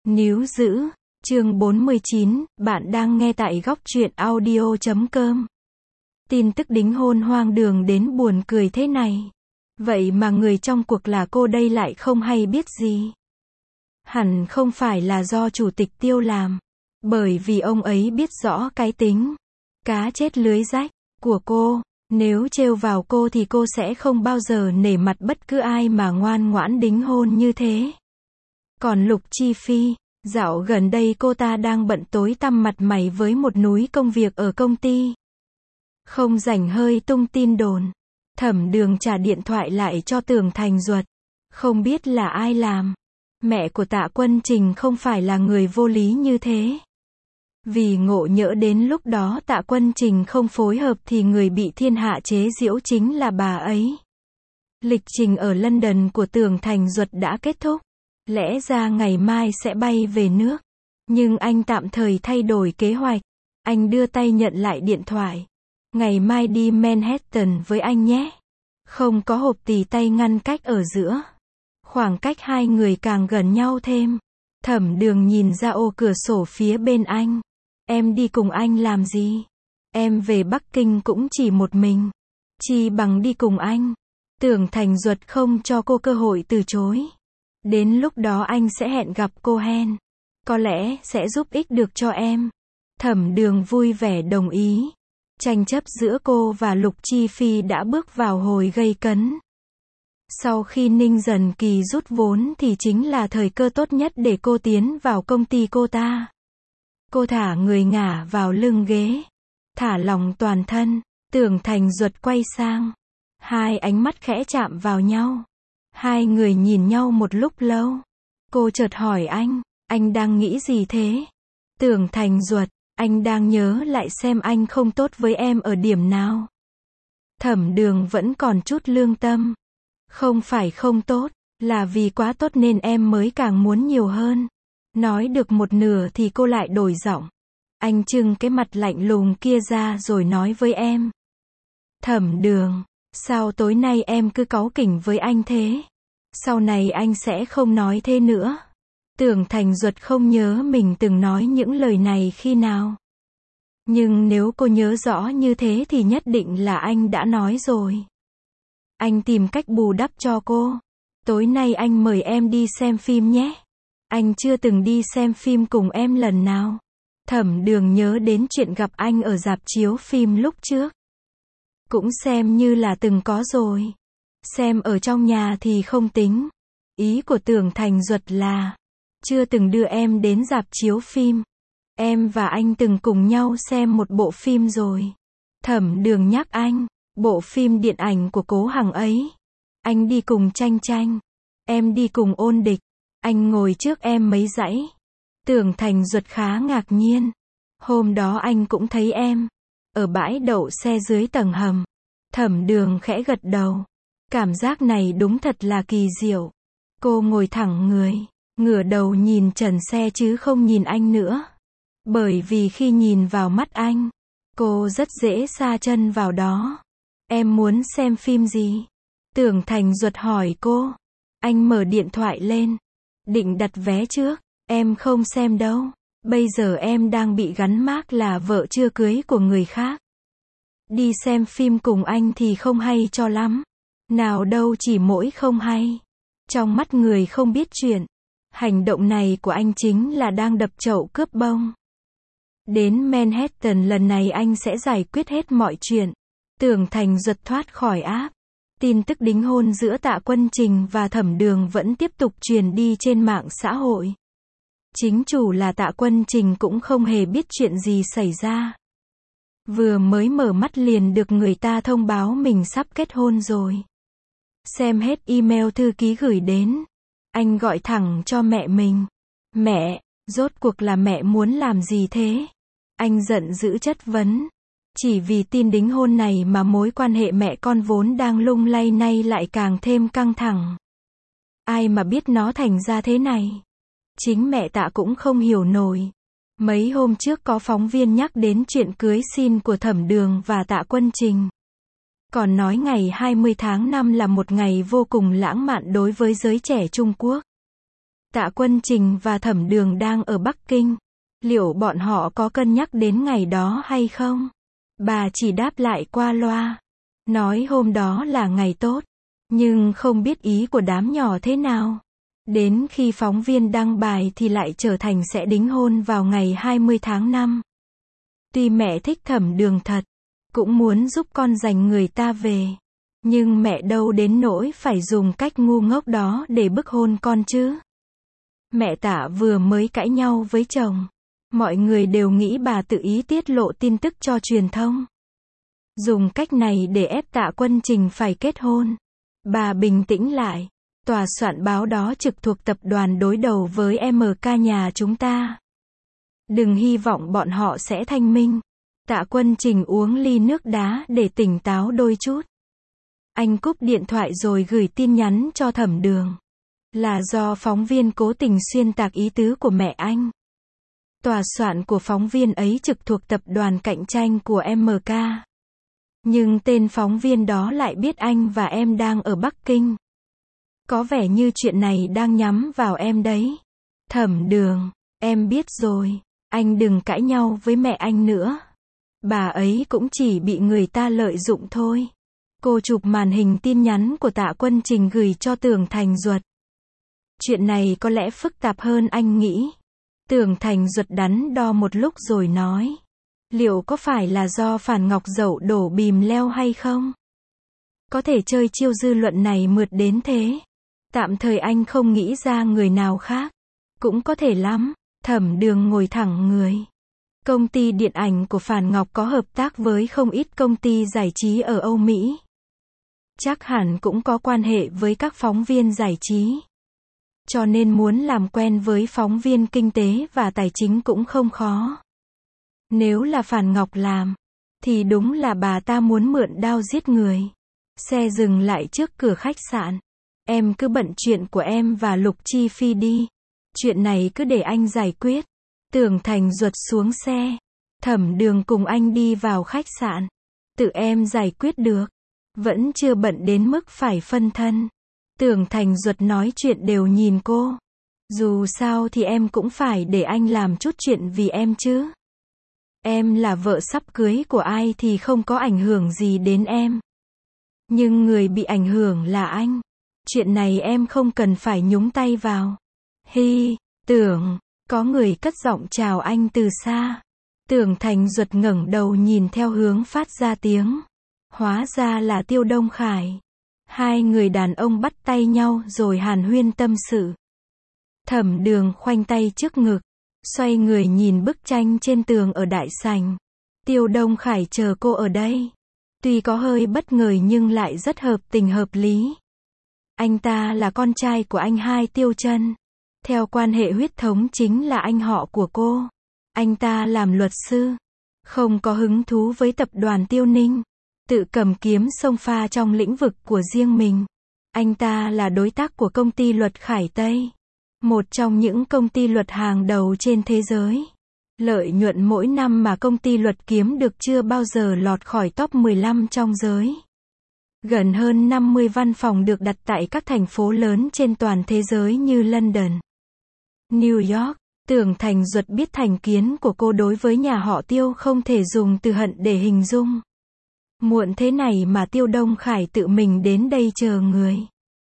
Níu giữ. Chương 49, bạn đang nghe tại góc truyện audio.com. Tin tức đính hôn hoang đường đến buồn cười thế này. Vậy mà người trong cuộc là cô đây lại không hay biết gì. Hẳn không phải là do chủ tịch Tiêu làm. Bởi vì ông ấy biết rõ cái tính cá chết lưới rách của cô. Nếu trêu vào cô thì cô sẽ không bao giờ nể mặt bất cứ ai mà ngoan ngoãn đính hôn như thế. Còn Lục Chi Phi, dạo gần đây cô ta đang bận tối tăm mặt mày với một núi công việc ở công ty. Không rảnh hơi tung tin đồn. Thẩm Đường trả điện thoại lại cho Tưởng Thành Duật. Không biết là ai làm. Mẹ của Tạ Quân Trình không phải là người vô lý như thế. Vì ngộ nhỡ đến lúc đó Tạ Quân Trình không phối hợp thì người bị thiên hạ chế giễu chính là bà ấy. Lịch trình ở London của Tưởng Thành Duật đã kết thúc. Lẽ ra ngày mai sẽ bay về nước. Nhưng anh tạm thời thay đổi kế hoạch. Anh đưa tay nhận lại điện thoại. Ngày mai đi Manhattan với anh nhé. Không có hộp tì tay ngăn cách ở giữa. Khoảng cách hai người càng gần nhau thêm. Thẩm Đường nhìn ra ô cửa sổ phía bên anh. Em đi cùng anh làm gì? Em về Bắc Kinh cũng chỉ một mình. Chi bằng đi cùng anh. Tưởng Thành Duật không cho cô cơ hội từ chối. Đến lúc đó anh sẽ hẹn gặp cô Hen. Có lẽ sẽ giúp ích được cho em. Thẩm Đường vui vẻ đồng ý. Tranh chấp giữa cô và Lục Chi Phi đã bước vào hồi gây cấn. Sau khi Ninh Dần Kỳ rút vốn thì chính là thời cơ tốt nhất để cô tiến vào công ty cô ta. Cô thả người ngả vào lưng ghế. Thả lỏng toàn thân. Tưởng Thành Duật quay sang. Hai ánh mắt khẽ chạm vào nhau. Hai người nhìn nhau một lúc lâu. Cô chợt hỏi anh đang nghĩ gì thế? Tưởng Thành Duật, anh đang nhớ lại xem anh không tốt với em ở điểm nào. Thẩm Đường vẫn còn chút lương tâm. Không phải không tốt, là vì quá tốt nên em mới càng muốn nhiều hơn. Nói được một nửa thì cô lại đổi giọng. Anh trưng cái mặt lạnh lùng kia ra rồi nói với em. Thẩm Đường, sao tối nay em cứ cáu kỉnh với anh thế? Sau này anh sẽ không nói thế nữa. Tưởng Thành Duật không nhớ mình từng nói những lời này khi nào. Nhưng nếu cô nhớ rõ như thế thì nhất định là anh đã nói rồi. Anh tìm cách bù đắp cho cô. Tối nay anh mời em đi xem phim nhé. Anh chưa từng đi xem phim cùng em lần nào. Thẩm Đường nhớ đến chuyện gặp anh ở rạp chiếu phim lúc trước. Cũng xem như là từng có rồi. Xem ở trong nhà thì không tính. Ý của Tưởng Thành Duật là chưa từng đưa em đến rạp chiếu phim. Em và anh từng cùng nhau xem một bộ phim rồi. Thẩm Đường nhắc anh, bộ phim điện ảnh của Cố Hằng ấy. Anh đi cùng Tranh Tranh. Em đi cùng Ôn Địch. Anh ngồi trước em mấy dãy. Tưởng Thành Duật khá ngạc nhiên. Hôm đó anh cũng thấy em. Ở bãi đậu xe dưới tầng hầm. Thẩm Đường khẽ gật đầu. Cảm giác này đúng thật là kỳ diệu. Cô ngồi thẳng người, ngửa đầu nhìn trần xe chứ không nhìn anh nữa. Bởi vì khi nhìn vào mắt anh, cô rất dễ sa chân vào đó. Em muốn xem phim gì? Tưởng Thành Duật hỏi cô. Anh mở điện thoại lên. Định đặt vé trước. Em không xem đâu. Bây giờ em đang bị gắn mác là vợ chưa cưới của người khác. Đi xem phim cùng anh thì không hay cho lắm. Nào đâu chỉ mỗi không hay. Trong mắt người không biết chuyện. Hành động này của anh chính là đang đập chậu cướp bông. Đến Manhattan lần này anh sẽ giải quyết hết mọi chuyện. Tưởng Thành Duật thoát khỏi áp. Tin tức đính hôn giữa Tạ Quân Trình và Thẩm Đường vẫn tiếp tục truyền đi trên mạng xã hội. Chính chủ là Tạ Quân Trình cũng không hề biết chuyện gì xảy ra. Vừa mới mở mắt liền được người ta thông báo mình sắp kết hôn rồi. Xem hết email thư ký gửi đến. Anh gọi thẳng cho mẹ mình. Mẹ, rốt cuộc là mẹ muốn làm gì thế? Anh giận dữ chất vấn. Chỉ vì tin đính hôn này mà mối quan hệ mẹ con vốn đang lung lay nay lại càng thêm căng thẳng. Ai mà biết nó thành ra thế này. Chính mẹ Tạ cũng không hiểu nổi. Mấy hôm trước có phóng viên nhắc đến chuyện cưới xin của Thẩm Đường và Tạ Quân Trình. Còn nói ngày 20 tháng 5 là một ngày vô cùng lãng mạn đối với giới trẻ Trung Quốc. Tạ Quân Trình và Thẩm Đường đang ở Bắc Kinh. Liệu bọn họ có cân nhắc đến ngày đó hay không? Bà chỉ đáp lại qua loa. Nói hôm đó là ngày tốt. Nhưng không biết ý của đám nhỏ thế nào. Đến khi phóng viên đăng bài thì lại trở thành sẽ đính hôn vào ngày 20 tháng 5. Tuy mẹ thích Thẩm Đường thật, cũng muốn giúp con giành người ta về. Nhưng mẹ đâu đến nỗi phải dùng cách ngu ngốc đó để bức hôn con chứ. Mẹ Tạ vừa mới cãi nhau với chồng. Mọi người đều nghĩ bà tự ý tiết lộ tin tức cho truyền thông. Dùng cách này để ép Tạ Quân Trình phải kết hôn. Bà bình tĩnh lại. Tòa soạn báo đó trực thuộc tập đoàn đối đầu với MK nhà chúng ta. Đừng hy vọng bọn họ sẽ thanh minh. Tạ Quân Trình uống ly nước đá để tỉnh táo đôi chút. Anh cúp điện thoại rồi gửi tin nhắn cho Thẩm Đường. Là do phóng viên cố tình xuyên tạc ý tứ của mẹ anh. Tòa soạn của phóng viên ấy trực thuộc tập đoàn cạnh tranh của MK. Nhưng tên phóng viên đó lại biết anh và em đang ở Bắc Kinh. Có vẻ như chuyện này đang nhắm vào em đấy. Thẩm Đường, em biết rồi. Anh đừng cãi nhau với mẹ anh nữa. Bà ấy cũng chỉ bị người ta lợi dụng thôi. Cô chụp màn hình tin nhắn của Tạ Quân Trình gửi cho Tưởng Thành Duật. Chuyện này có lẽ phức tạp hơn anh nghĩ. Tưởng Thành Duật đắn đo một lúc rồi nói. Liệu có phải là do Phản Ngọc Dậu đổ bìm leo hay không? Có thể chơi chiêu dư luận này mượt đến thế. Tạm thời anh không nghĩ ra người nào khác. Cũng có thể lắm. Thẩm Đường ngồi thẳng người. Công ty điện ảnh của Phản Ngọc có hợp tác với không ít công ty giải trí ở Âu Mỹ. Chắc hẳn cũng có quan hệ với các phóng viên giải trí. Cho nên muốn làm quen với phóng viên kinh tế và tài chính cũng không khó. Nếu là Phản Ngọc làm, thì đúng là bà ta muốn mượn đao giết người. Xe dừng lại trước cửa khách sạn. Em cứ bận chuyện của em và Lục Chi Phi đi. Chuyện này cứ để anh giải quyết. Tưởng Thành Duật xuống xe. Thẩm Đường cùng anh đi vào khách sạn. Tự em giải quyết được. Vẫn chưa bận đến mức phải phân thân. Tưởng Thành Duật nói chuyện đều nhìn cô. Dù sao thì em cũng phải để anh làm chút chuyện vì em chứ. Em là vợ sắp cưới của ai thì không có ảnh hưởng gì đến em. Nhưng người bị ảnh hưởng là anh. Chuyện này em không cần phải nhúng tay vào. Hi, Tưởng, có người cất giọng chào anh từ xa. Tưởng Thành Duật ngẩng đầu nhìn theo hướng phát ra tiếng. Hóa ra là Tiêu Đông Khải. Hai người đàn ông bắt tay nhau rồi hàn huyên tâm sự. Thẩm Đường khoanh tay trước ngực, xoay người nhìn bức tranh trên tường ở đại sảnh. Tiêu Đông Khải chờ cô ở đây. Tuy có hơi bất ngờ nhưng lại rất hợp tình hợp lý. Anh ta là con trai của anh hai Tiêu Chân. Theo quan hệ huyết thống chính là anh họ của cô. Anh ta làm luật sư. Không có hứng thú với tập đoàn Tiêu Ninh. Tự cầm kiếm xông pha trong lĩnh vực của riêng mình. Anh ta là đối tác của công ty luật Khải Tây. Một trong những công ty luật hàng đầu trên thế giới. Lợi nhuận mỗi năm mà công ty luật kiếm được chưa bao giờ lọt khỏi top 15 trong giới. Gần hơn 50 văn phòng được đặt tại các thành phố lớn trên toàn thế giới như London, New York. Tưởng Thành Duật biết thành kiến của cô đối với nhà họ Tiêu không thể dùng từ hận để hình dung. Muộn thế này mà Tiêu Đông Khải tự mình đến đây chờ người.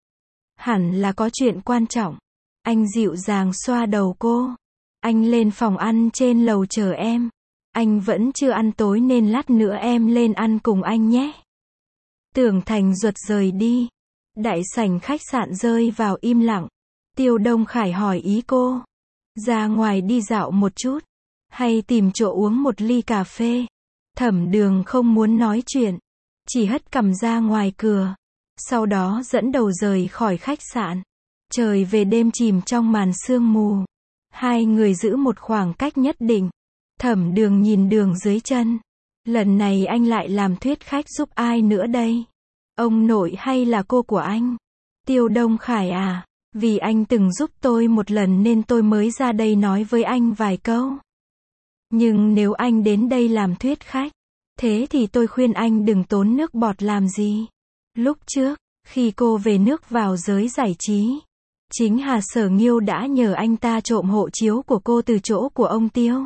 Hẳn là có chuyện quan trọng. Anh dịu dàng xoa đầu cô. Anh lên phòng ăn trên lầu chờ em. Anh vẫn chưa ăn tối nên lát nữa em lên ăn cùng anh nhé. Tưởng Thành Duật rời đi. Đại sảnh khách sạn rơi vào im lặng. Tiêu Đông Khải hỏi ý cô. Ra ngoài đi dạo một chút. Hay tìm chỗ uống một ly cà phê. Thẩm Đường không muốn nói chuyện. Chỉ hất cằm ra ngoài cửa. Sau đó dẫn đầu rời khỏi khách sạn. Trời về đêm chìm trong màn sương mù. Hai người giữ một khoảng cách nhất định. Thẩm Đường nhìn đường dưới chân. Lần này anh lại làm thuyết khách giúp ai nữa đây? Ông nội hay là cô của anh? Tiêu Đông Khải à? Vì anh từng giúp tôi một lần nên tôi mới ra đây nói với anh vài câu. Nhưng nếu anh đến đây làm thuyết khách, thế thì tôi khuyên anh đừng tốn nước bọt làm gì. Lúc trước, khi cô về nước vào giới giải trí, Chính Hà Sở Nghiêu đã nhờ anh ta trộm hộ chiếu của cô từ chỗ của ông Tiêu.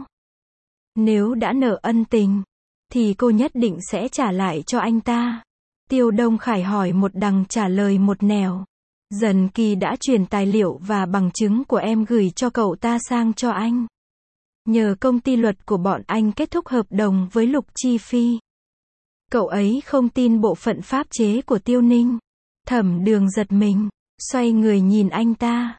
Nếu đã nợ ân tình, thì cô nhất định sẽ trả lại cho anh ta. Tiêu Đông Khải hỏi một đằng trả lời một nẻo. Dần Kỳ đã chuyển tài liệu và bằng chứng của em gửi cho cậu ta sang cho anh. Nhờ công ty luật của bọn anh kết thúc hợp đồng với Lục Chi Phi. Cậu ấy không tin bộ phận pháp chế của Tiêu Ninh. Thẩm Đường giật mình, xoay người nhìn anh ta.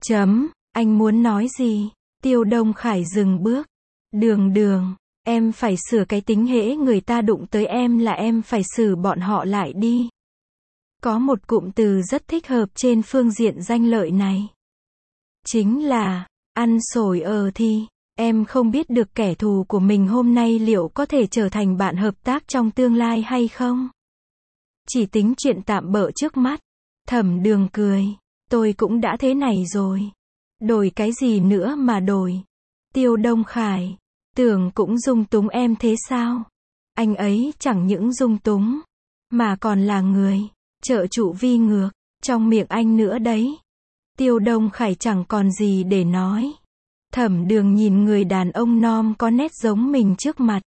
Anh muốn nói gì? Tiêu Đông Khải dừng bước. Đường, em phải sửa cái tính hễ người ta đụng tới em là em phải xử bọn họ lại đi. Có một cụm từ rất thích hợp trên phương diện danh lợi này. Chính là, ăn xổi thì, em không biết được kẻ thù của mình hôm nay liệu có thể trở thành bạn hợp tác trong tương lai hay không. Chỉ tính chuyện tạm bợ trước mắt. Thẩm Đường cười. Tôi cũng đã thế này rồi. Đổi cái gì nữa mà đổi. Tiêu Đông Khải. Tưởng cũng dung túng em thế sao? Anh ấy chẳng những dung túng, mà còn là người trợ trụ vi ngược trong miệng anh nữa đấy. Tiêu Đông Khải chẳng còn gì để nói. Thẩm Đường nhìn người đàn ông non có nét giống mình trước mặt.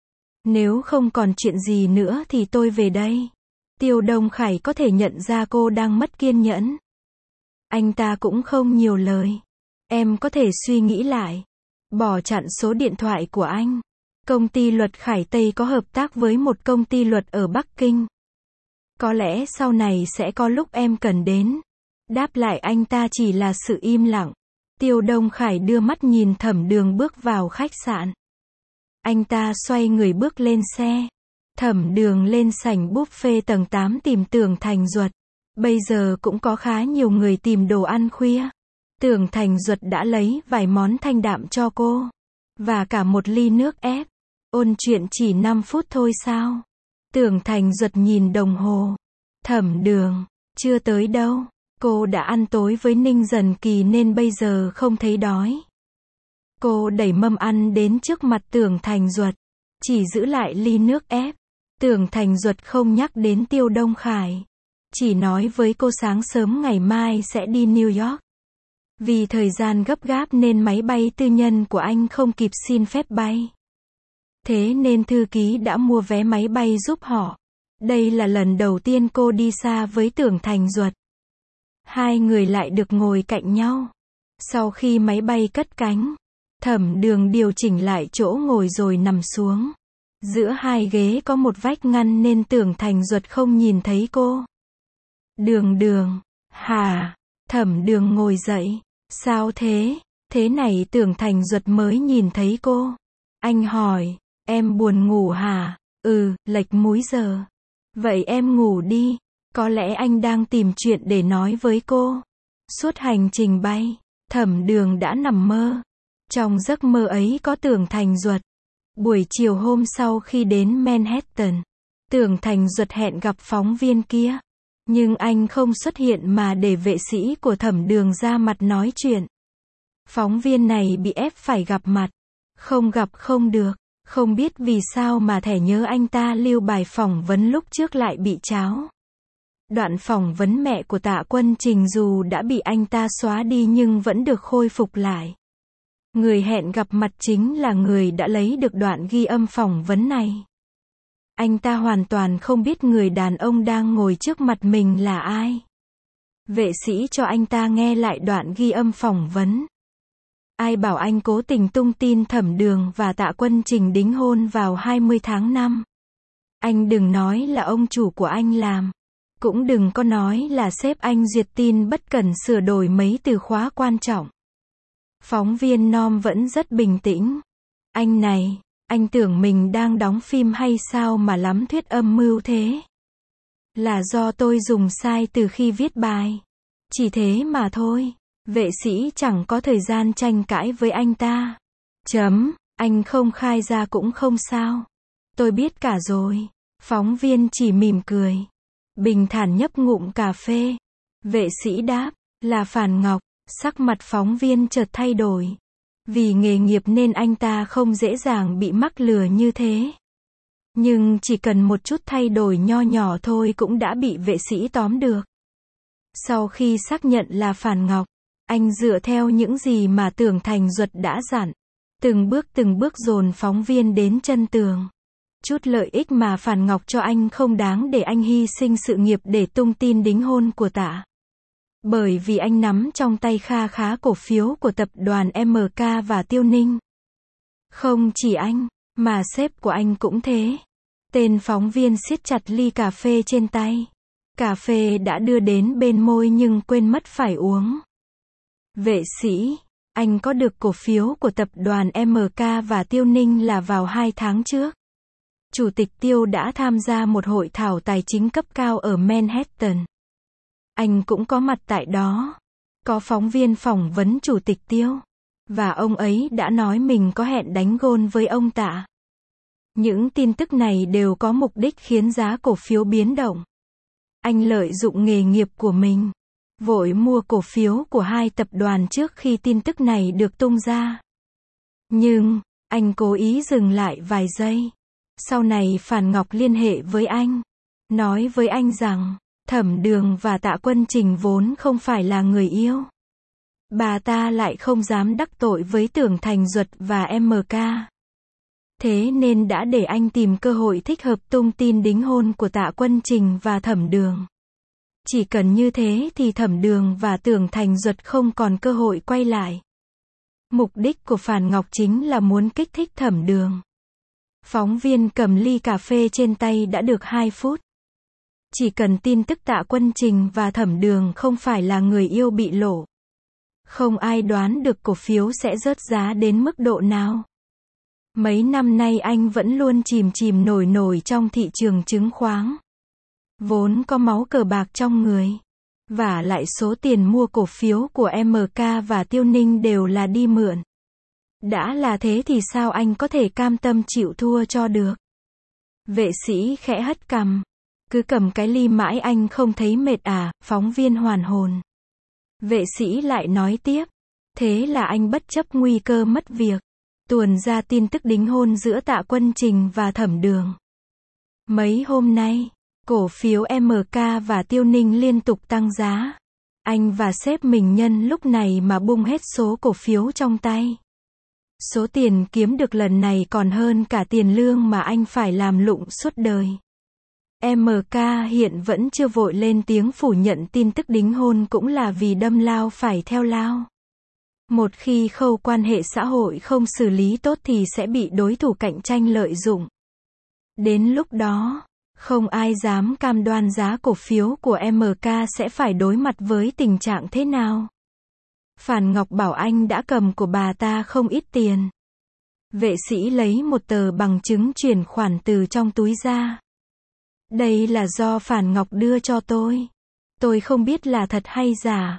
Nếu không còn chuyện gì nữa thì tôi về đây. Tiêu Đông Khải có thể nhận ra cô đang mất kiên nhẫn. Anh ta cũng không nhiều lời. Em có thể suy nghĩ lại. Bỏ chặn số điện thoại của anh. Công ty luật Khải Tây có hợp tác với một công ty luật ở Bắc Kinh. Có lẽ sau này sẽ có lúc em cần đến. Đáp lại anh ta chỉ là sự im lặng. Tiêu Đông Khải đưa mắt nhìn Thẩm Đường bước vào khách sạn. Anh ta xoay người bước lên xe. Thẩm Đường lên sảnh buffet tầng 8 tìm Tưởng Thành Duật. Bây giờ cũng có khá nhiều người tìm đồ ăn khuya. Tưởng Thành Duật đã lấy vài món thanh đạm cho cô. Và cả một ly nước ép. Ôn chuyện chỉ 5 phút thôi sao? Tưởng Thành Duật nhìn đồng hồ. Thẩm Đường, chưa tới đâu. Cô đã ăn tối với Ninh Dần Kỳ nên bây giờ không thấy đói. Cô đẩy mâm ăn đến trước mặt Tưởng Thành Duật. Chỉ giữ lại ly nước ép. Tưởng Thành Duật không nhắc đến Tiêu Đông Khải. Chỉ nói với cô sáng sớm ngày mai sẽ đi New York. Vì thời gian gấp gáp nên máy bay tư nhân của anh không kịp xin phép bay. Thế nên thư ký đã mua vé máy bay giúp họ. Đây là lần đầu tiên cô đi xa với Tưởng Thành Duật. Hai người lại được ngồi cạnh nhau. Sau khi máy bay cất cánh, Thẩm Đường điều chỉnh lại chỗ ngồi rồi nằm xuống. Giữa hai ghế có một vách ngăn nên Tưởng Thành Duật không nhìn thấy cô. Đường, hả? Thẩm Đường ngồi dậy. Sao thế? Thế này Tưởng Thành Duật mới nhìn thấy cô. Anh hỏi, em buồn ngủ hả? Lệch múi giờ. Vậy em ngủ đi. Có lẽ anh đang tìm chuyện để nói với cô. Suốt hành trình bay, Thẩm Đường đã nằm mơ. Trong giấc mơ ấy có Tưởng Thành Duật. Buổi chiều hôm sau khi đến Manhattan, Tưởng Thành Duật hẹn gặp phóng viên kia. Nhưng anh không xuất hiện mà để vệ sĩ của Thẩm Đường ra mặt nói chuyện. Phóng viên này bị ép phải gặp mặt. Không gặp không được. Không biết vì sao mà thẻ nhớ anh ta lưu bài phỏng vấn lúc trước lại bị tráo. Đoạn phỏng vấn mẹ của Tạ Quân Trình dù đã bị anh ta xóa đi nhưng vẫn được khôi phục lại. Người hẹn gặp mặt chính là người đã lấy được đoạn ghi âm phỏng vấn này. Anh ta hoàn toàn không biết người đàn ông đang ngồi trước mặt mình là ai. Vệ sĩ cho anh ta nghe lại đoạn ghi âm phỏng vấn. Ai bảo anh cố tình tung tin Thẩm Đường và Tạ Quân Trình đính hôn vào 20 tháng 5. Anh đừng nói là ông chủ của anh làm. Cũng đừng có nói là sếp anh duyệt tin bất cần sửa đổi mấy từ khóa quan trọng. Phóng viên Nom vẫn rất bình tĩnh. Anh này, anh tưởng mình đang đóng phim hay sao mà lắm thuyết âm mưu thế? Là do tôi dùng sai từ khi viết bài. Chỉ thế mà thôi. Vệ sĩ chẳng có thời gian tranh cãi với anh ta. Anh không khai ra cũng không sao. Tôi biết cả rồi. Phóng viên chỉ mỉm cười. Bình thản nhấp ngụm cà phê. Vệ sĩ đáp, là Phàn Ngọc. Sắc mặt phóng viên chợt thay đổi. Vì nghề nghiệp nên anh ta không dễ dàng bị mắc lừa như thế. Nhưng chỉ cần một chút thay đổi nho nhỏ thôi cũng đã bị vệ sĩ tóm được. Sau khi xác nhận là Phản Ngọc, anh dựa theo những gì mà Tưởng Thành Duật đã dặn, từng bước dồn phóng viên đến chân tường. Chút lợi ích mà Phản Ngọc cho anh không đáng để anh hy sinh sự nghiệp để tung tin đính hôn của Tạ. Bởi vì anh nắm trong tay kha khá cổ phiếu của tập đoàn MK và Tiêu Ninh. Không chỉ anh, mà sếp của anh cũng thế. Tên phóng viên siết chặt ly cà phê trên tay. Cà phê đã đưa đến bên môi nhưng quên mất phải uống. Vệ sĩ, anh có được cổ phiếu của tập đoàn MK và Tiêu Ninh là vào 2 tháng trước. Chủ tịch Tiêu đã tham gia một hội thảo tài chính cấp cao ở Manhattan. Anh cũng có mặt tại đó. Có phóng viên phỏng vấn Chủ tịch Tiêu. Và ông ấy đã nói mình có hẹn đánh gôn với ông Tạ. Những tin tức này đều có mục đích khiến giá cổ phiếu biến động. Anh lợi dụng nghề nghiệp của mình, vội mua cổ phiếu của 2 tập đoàn trước khi tin tức này được tung ra. Nhưng, anh cố ý dừng lại vài giây. Sau này Phản Ngọc liên hệ với anh, nói với anh rằng, Thẩm Đường và Tạ Quân Trình vốn không phải là người yêu. Bà ta lại không dám đắc tội với Tưởng Thành Duật và MK. Thế nên đã để anh tìm cơ hội thích hợp tung tin đính hôn của Tạ Quân Trình và Thẩm Đường. Chỉ cần như thế thì Thẩm Đường và Tưởng Thành Duật không còn cơ hội quay lại. Mục đích của Phản Ngọc chính là muốn kích thích Thẩm Đường. Phóng viên cầm ly cà phê trên tay đã được 2 phút. Chỉ cần tin tức Tạ Quân Trình và Thẩm Đường không phải là người yêu bị lộ. Không ai đoán được cổ phiếu sẽ rớt giá đến mức độ nào. Mấy năm nay anh vẫn luôn chìm nổi trong thị trường chứng khoán. Vốn có máu cờ bạc trong người. Và lại số tiền mua cổ phiếu của MK và Tiêu Ninh đều là đi mượn. Đã là thế thì sao anh có thể cam tâm chịu thua cho được? Vệ sĩ khẽ hất cằm. Cứ cầm cái ly mãi anh không thấy mệt à? Phóng viên hoàn hồn. Vệ sĩ lại nói tiếp. Thế là anh bất chấp nguy cơ mất việc, tuồn ra tin tức đính hôn giữa Tạ Quân Trình và Thẩm Đường. Mấy hôm nay, cổ phiếu MK và Tiêu Ninh liên tục tăng giá. Anh và sếp mình nhân lúc này mà bung hết số cổ phiếu trong tay. Số tiền kiếm được lần này còn hơn cả tiền lương mà anh phải làm lụng suốt đời. MK hiện vẫn chưa vội lên tiếng phủ nhận tin tức đính hôn cũng là vì đâm lao phải theo lao. Một khi khâu quan hệ xã hội không xử lý tốt thì sẽ bị đối thủ cạnh tranh lợi dụng. Đến lúc đó, không ai dám cam đoan giá cổ phiếu của MK sẽ phải đối mặt với tình trạng thế nào. Phản Ngọc bảo anh đã cầm của bà ta không ít tiền. Vệ sĩ lấy một tờ bằng chứng chuyển khoản từ trong túi ra. Đây là do Phản Ngọc đưa cho tôi. Tôi không biết là thật hay giả.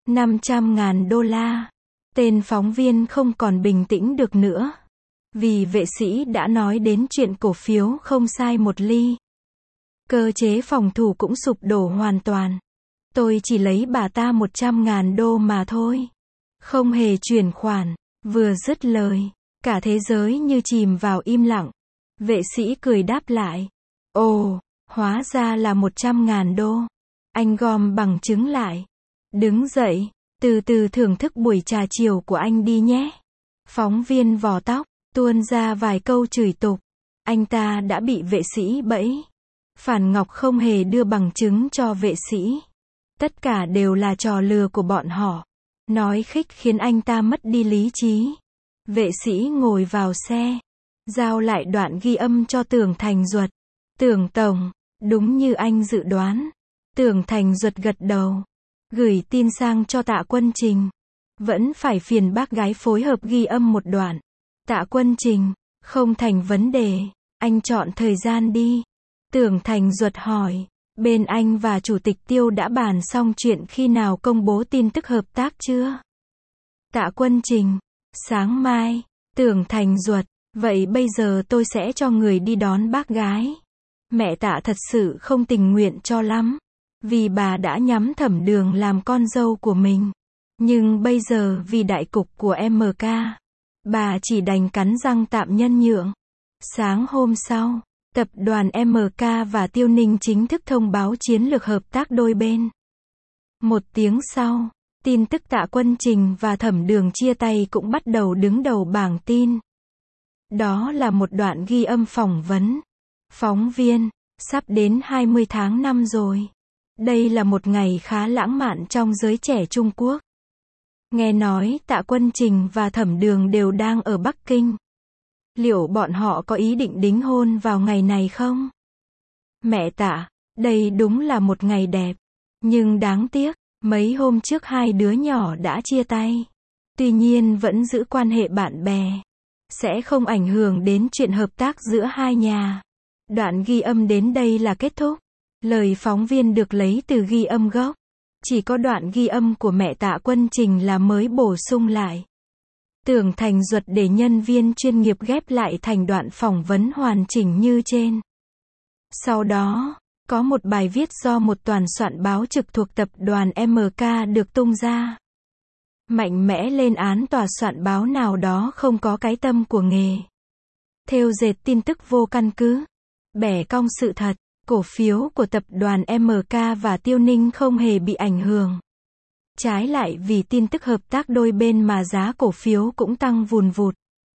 $500.000. Tên phóng viên không còn bình tĩnh được nữa. Vì vệ sĩ đã nói đến chuyện cổ phiếu không sai một ly. Cơ chế phòng thủ cũng sụp đổ hoàn toàn. Tôi chỉ lấy bà ta $100.000 mà thôi. Không hề chuyển khoản. Vừa dứt lời, cả thế giới như chìm vào im lặng. Vệ sĩ cười đáp lại. Ồ, hóa ra là $100.000. Anh gom bằng chứng lại. Đứng dậy, từ từ thưởng thức buổi trà chiều của anh đi nhé. Phóng viên vò tóc, tuôn ra vài câu chửi tục. Anh ta đã bị vệ sĩ bẫy. Phản Ngọc không hề đưa bằng chứng cho vệ sĩ. Tất cả đều là trò lừa của bọn họ. Nói khích khiến anh ta mất đi lý trí. Vệ sĩ ngồi vào xe, giao lại đoạn ghi âm cho Tưởng Thành Duật. Tưởng tổng, đúng như anh dự đoán. Tưởng Thành Duật gật đầu. Gửi tin sang cho Tạ Quân Trình. Vẫn phải phiền bác gái phối hợp ghi âm một đoạn. Tạ Quân Trình, không thành vấn đề. Anh chọn thời gian đi. Tưởng Thành Duật hỏi. Bên anh và Chủ tịch Tiêu đã bàn xong chuyện khi nào công bố tin tức hợp tác chưa? Tạ Quân Trình. Sáng mai. Tưởng Thành Duật. Vậy bây giờ tôi sẽ cho người đi đón bác gái. Mẹ Tạ thật sự không tình nguyện cho lắm. Vì bà đã nhắm Thẩm Đường làm con dâu của mình. Nhưng bây giờ vì đại cục của MK, bà chỉ đành cắn răng tạm nhân nhượng. Sáng hôm sau, tập đoàn MK và Tiêu Ninh chính thức thông báo chiến lược hợp tác đôi bên. Một tiếng sau, tin tức Tạ Quân Trình và Thẩm Đường chia tay cũng bắt đầu đứng đầu bảng tin. Đó là một đoạn ghi âm phỏng vấn. Phóng viên, sắp đến 20 tháng 5 rồi. Đây là một ngày khá lãng mạn trong giới trẻ Trung Quốc. Nghe nói Tạ Quân Trình và Thẩm Đường đều đang ở Bắc Kinh. Liệu bọn họ có ý định đính hôn vào ngày này không? Mẹ Tạ, đây đúng là một ngày đẹp. Nhưng đáng tiếc, mấy hôm trước hai đứa nhỏ đã chia tay. Tuy nhiên vẫn giữ quan hệ bạn bè. Sẽ không ảnh hưởng đến chuyện hợp tác giữa hai nhà. Đoạn ghi âm đến đây là kết thúc. Lời phóng viên được lấy từ ghi âm gốc. Chỉ có đoạn ghi âm của mẹ Tạ Quân Trình là mới bổ sung lại. Tưởng Thành Duật để nhân viên chuyên nghiệp ghép lại thành đoạn phỏng vấn hoàn chỉnh như trên. Sau đó, có một bài viết do một toàn soạn báo trực thuộc tập đoàn MK được tung ra. Mạnh mẽ lên án tòa soạn báo nào đó không có cái tâm của nghề. Thêu dệt tin tức vô căn cứ. Bẻ cong sự thật. Cổ phiếu của tập đoàn MK và Tiêu Ninh không hề bị ảnh hưởng. Trái lại vì tin tức hợp tác đôi bên mà giá cổ phiếu cũng tăng vùn vụt.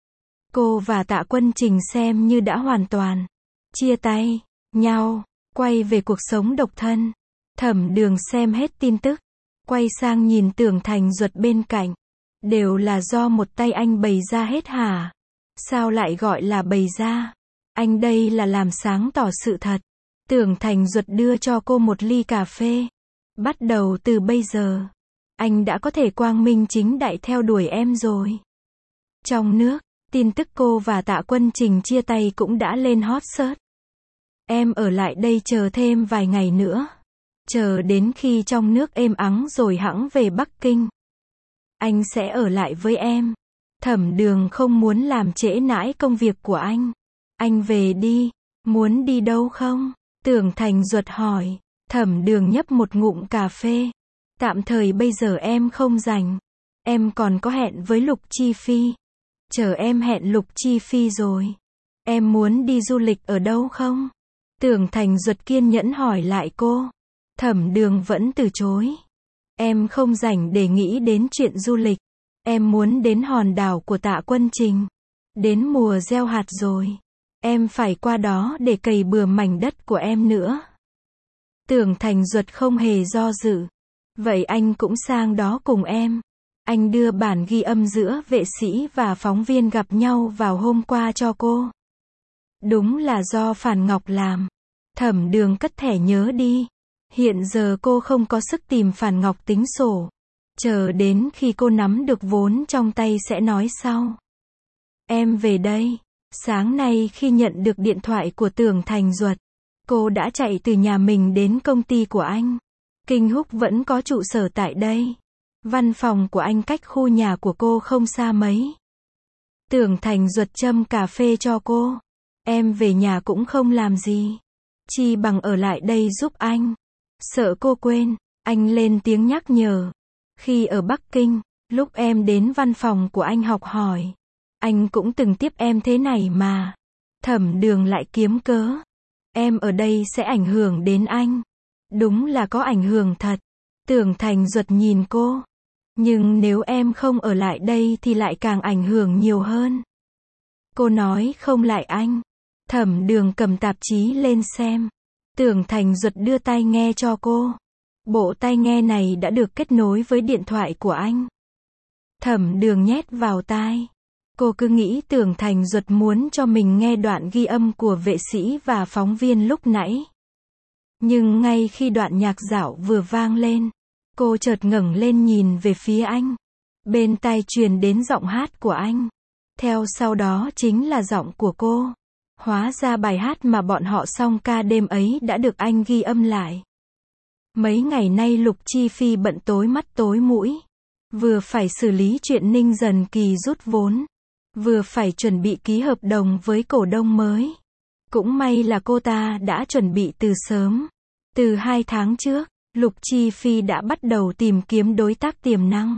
Cô và Tạ Quân Trình xem như đã hoàn toàn chia tay nhau, quay về cuộc sống độc thân. Thẩm Đường xem hết tin tức, quay sang nhìn Tưởng Thành Duật bên cạnh. Đều là do một tay anh bày ra hết hả? Sao lại gọi là bày ra? Anh đây là làm sáng tỏ sự thật. Tưởng Thành Duật đưa cho cô một ly cà phê. Bắt đầu từ bây giờ, anh đã có thể quang minh chính đại theo đuổi em rồi. Trong nước, tin tức cô và Tạ Quân Trình chia tay cũng đã lên hot search. Em ở lại đây chờ thêm vài ngày nữa. Chờ đến khi trong nước êm ắng rồi hẵng về Bắc Kinh. Anh sẽ ở lại với em. Thẩm Đường không muốn làm trễ nải công việc của anh. Anh về đi. Muốn đi đâu không? Tưởng Thành Duật hỏi. Thẩm Đường nhấp một ngụm cà phê. Tạm thời bây giờ em không rảnh. Em còn có hẹn với Lục Chi Phi. Chờ em hẹn Lục Chi Phi rồi. Em muốn đi du lịch ở đâu không? Tưởng Thành Duật kiên nhẫn hỏi lại cô. Thẩm Đường vẫn từ chối. Em không rảnh để nghĩ đến chuyện du lịch. Em muốn đến hòn đảo của Tạ Quân Trình. Đến mùa gieo hạt rồi. Em phải qua đó để cày bừa mảnh đất của em nữa. Tưởng Thành Duật không hề do dự. Vậy anh cũng sang đó cùng em. Anh đưa bản ghi âm giữa vệ sĩ và phóng viên gặp nhau vào hôm qua cho cô. Đúng là do Phản Ngọc làm. Thẩm Đường cất thẻ nhớ đi. Hiện giờ cô không có sức tìm Phản Ngọc tính sổ. Chờ đến khi cô nắm được vốn trong tay sẽ nói sau. Em về đây. Sáng nay khi nhận được điện thoại của Tưởng Thành Duật, cô đã chạy từ nhà mình đến công ty của anh. Kinh Húc vẫn có trụ sở tại đây. Văn phòng của anh cách khu nhà của cô không xa mấy. Tưởng Thành Duật châm cà phê cho cô. Em về nhà cũng không làm gì. Chi bằng ở lại đây giúp anh. Sợ cô quên, anh lên tiếng nhắc nhở. Khi ở Bắc Kinh, lúc em đến văn phòng của anh học hỏi, anh cũng từng tiếp em thế này mà. Thẩm Đường lại kiếm cớ. Em ở đây sẽ ảnh hưởng đến anh. Đúng là có ảnh hưởng thật. Tưởng Thành Duật nhìn cô. Nhưng nếu em không ở lại đây thì lại càng ảnh hưởng nhiều hơn. Cô nói không lại anh. Thẩm Đường cầm tạp chí lên xem. Tưởng Thành Duật đưa tai nghe cho cô. Bộ tai nghe này đã được kết nối với điện thoại của anh. Thẩm Đường nhét vào tai. Cô cứ nghĩ Tưởng Thành Duật muốn cho mình nghe đoạn ghi âm của vệ sĩ và phóng viên lúc nãy. Nhưng ngay khi đoạn nhạc dạo vừa vang lên, cô chợt ngẩng lên nhìn về phía anh. Bên tai truyền đến giọng hát của anh. Theo sau đó chính là giọng của cô. Hóa ra bài hát mà bọn họ song ca đêm ấy đã được anh ghi âm lại. Mấy ngày nay Lục Chi Phi bận tối mắt tối mũi. Vừa phải xử lý chuyện Ninh Dần Kỳ rút vốn. Vừa phải chuẩn bị ký hợp đồng với cổ đông mới. Cũng may là cô ta đã chuẩn bị từ sớm. Từ 2 tháng trước, Lục Chi Phi đã bắt đầu tìm kiếm đối tác tiềm năng.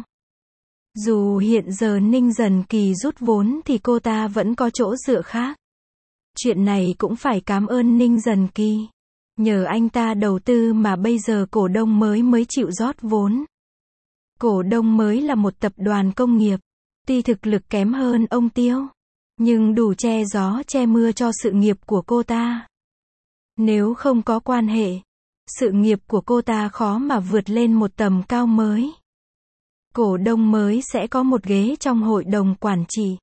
Dù hiện giờ Ninh Dần Kỳ rút vốn thì cô ta vẫn có chỗ dựa khác. Chuyện này cũng phải cảm ơn Ninh Dần Kỳ. Nhờ anh ta đầu tư mà bây giờ cổ đông mới chịu rót vốn. Cổ đông mới là một tập đoàn công nghiệp. Tuy thực lực kém hơn ông Tiêu, nhưng đủ che gió che mưa cho sự nghiệp của cô ta. Nếu không có quan hệ, sự nghiệp của cô ta khó mà vượt lên một tầm cao mới. Cổ đông mới sẽ có một ghế trong hội đồng quản trị.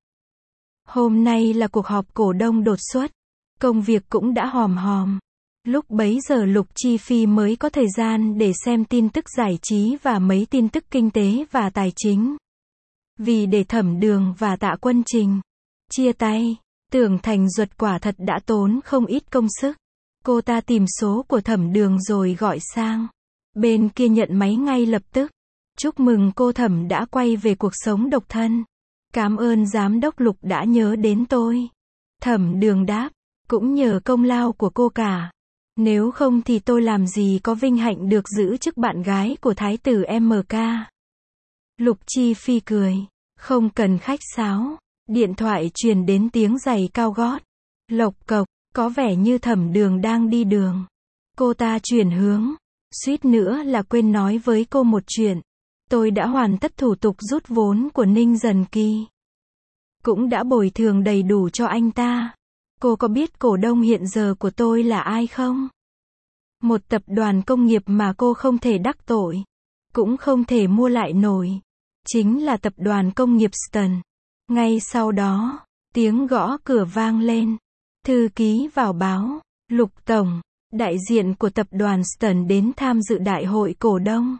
Hôm nay là cuộc họp cổ đông đột xuất. Công việc cũng đã hòm hòm. Lúc bấy giờ Lục Chi Phi mới có thời gian để xem tin tức giải trí và mấy tin tức kinh tế và tài chính. Vì để Thẩm Đường và Tạ Quân Trình chia tay, Tưởng Thành Duật quả thật đã tốn không ít công sức. Cô ta tìm số của Thẩm Đường rồi gọi sang. Bên kia nhận máy ngay lập tức. Chúc mừng cô Thẩm đã quay về cuộc sống độc thân. Cảm ơn giám đốc Lục đã nhớ đến tôi. Thẩm Đường đáp, cũng nhờ công lao của cô cả. Nếu không thì tôi làm gì có vinh hạnh được giữ chức bạn gái của Thái tử MK. Lục Chi Phi cười, không cần khách sáo. Điện thoại truyền đến tiếng giày cao gót. Lộc cộc, có vẻ như Thẩm Đường đang đi đường. Cô ta chuyển hướng. Suýt nữa là quên nói với cô một chuyện. Tôi đã hoàn tất thủ tục rút vốn của Ninh Dần Kỳ. Cũng đã bồi thường đầy đủ cho anh ta. Cô có biết cổ đông hiện giờ của tôi là ai không? Một tập đoàn công nghiệp mà cô không thể đắc tội, cũng không thể mua lại nổi. Chính là tập đoàn công nghiệp Ston. Ngay sau đó, tiếng gõ cửa vang lên. Thư ký vào báo, Lục Tổng, đại diện của tập đoàn Ston đến tham dự đại hội cổ đông.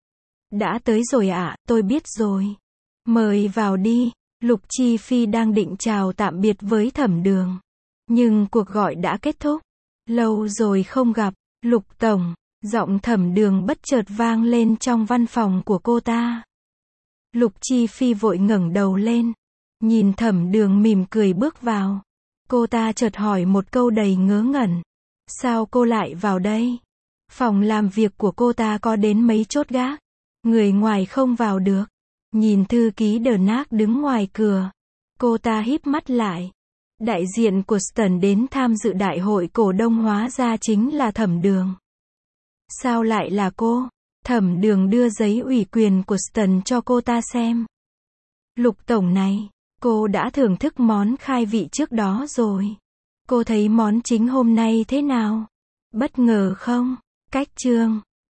Đã tới rồi ạ, tôi biết rồi. Mời vào đi. Lục Chi Phi đang định chào tạm biệt với Thẩm Đường. Nhưng cuộc gọi đã kết thúc. Lâu rồi không gặp, Lục Tổng. Giọng Thẩm Đường bất chợt vang lên trong văn phòng của cô ta. Lục Chi Phi vội ngẩng đầu lên. Nhìn Thẩm Đường mỉm cười bước vào. Cô ta chợt hỏi một câu đầy ngớ ngẩn. Sao cô lại vào đây? Phòng làm việc của cô ta có đến mấy chốt gác. Người ngoài không vào được. Nhìn thư ký Đờ Nác đứng ngoài cửa. Cô ta híp mắt lại. Đại diện của Ston đến tham dự đại hội cổ đông hóa ra chính là Thẩm Đường. Sao lại là cô? Thẩm Đường đưa giấy ủy quyền của Ston cho cô ta xem. Lục Tổng này, cô đã thưởng thức món khai vị trước đó rồi. Cô thấy món chính hôm nay thế nào? Bất ngờ không? Cách chương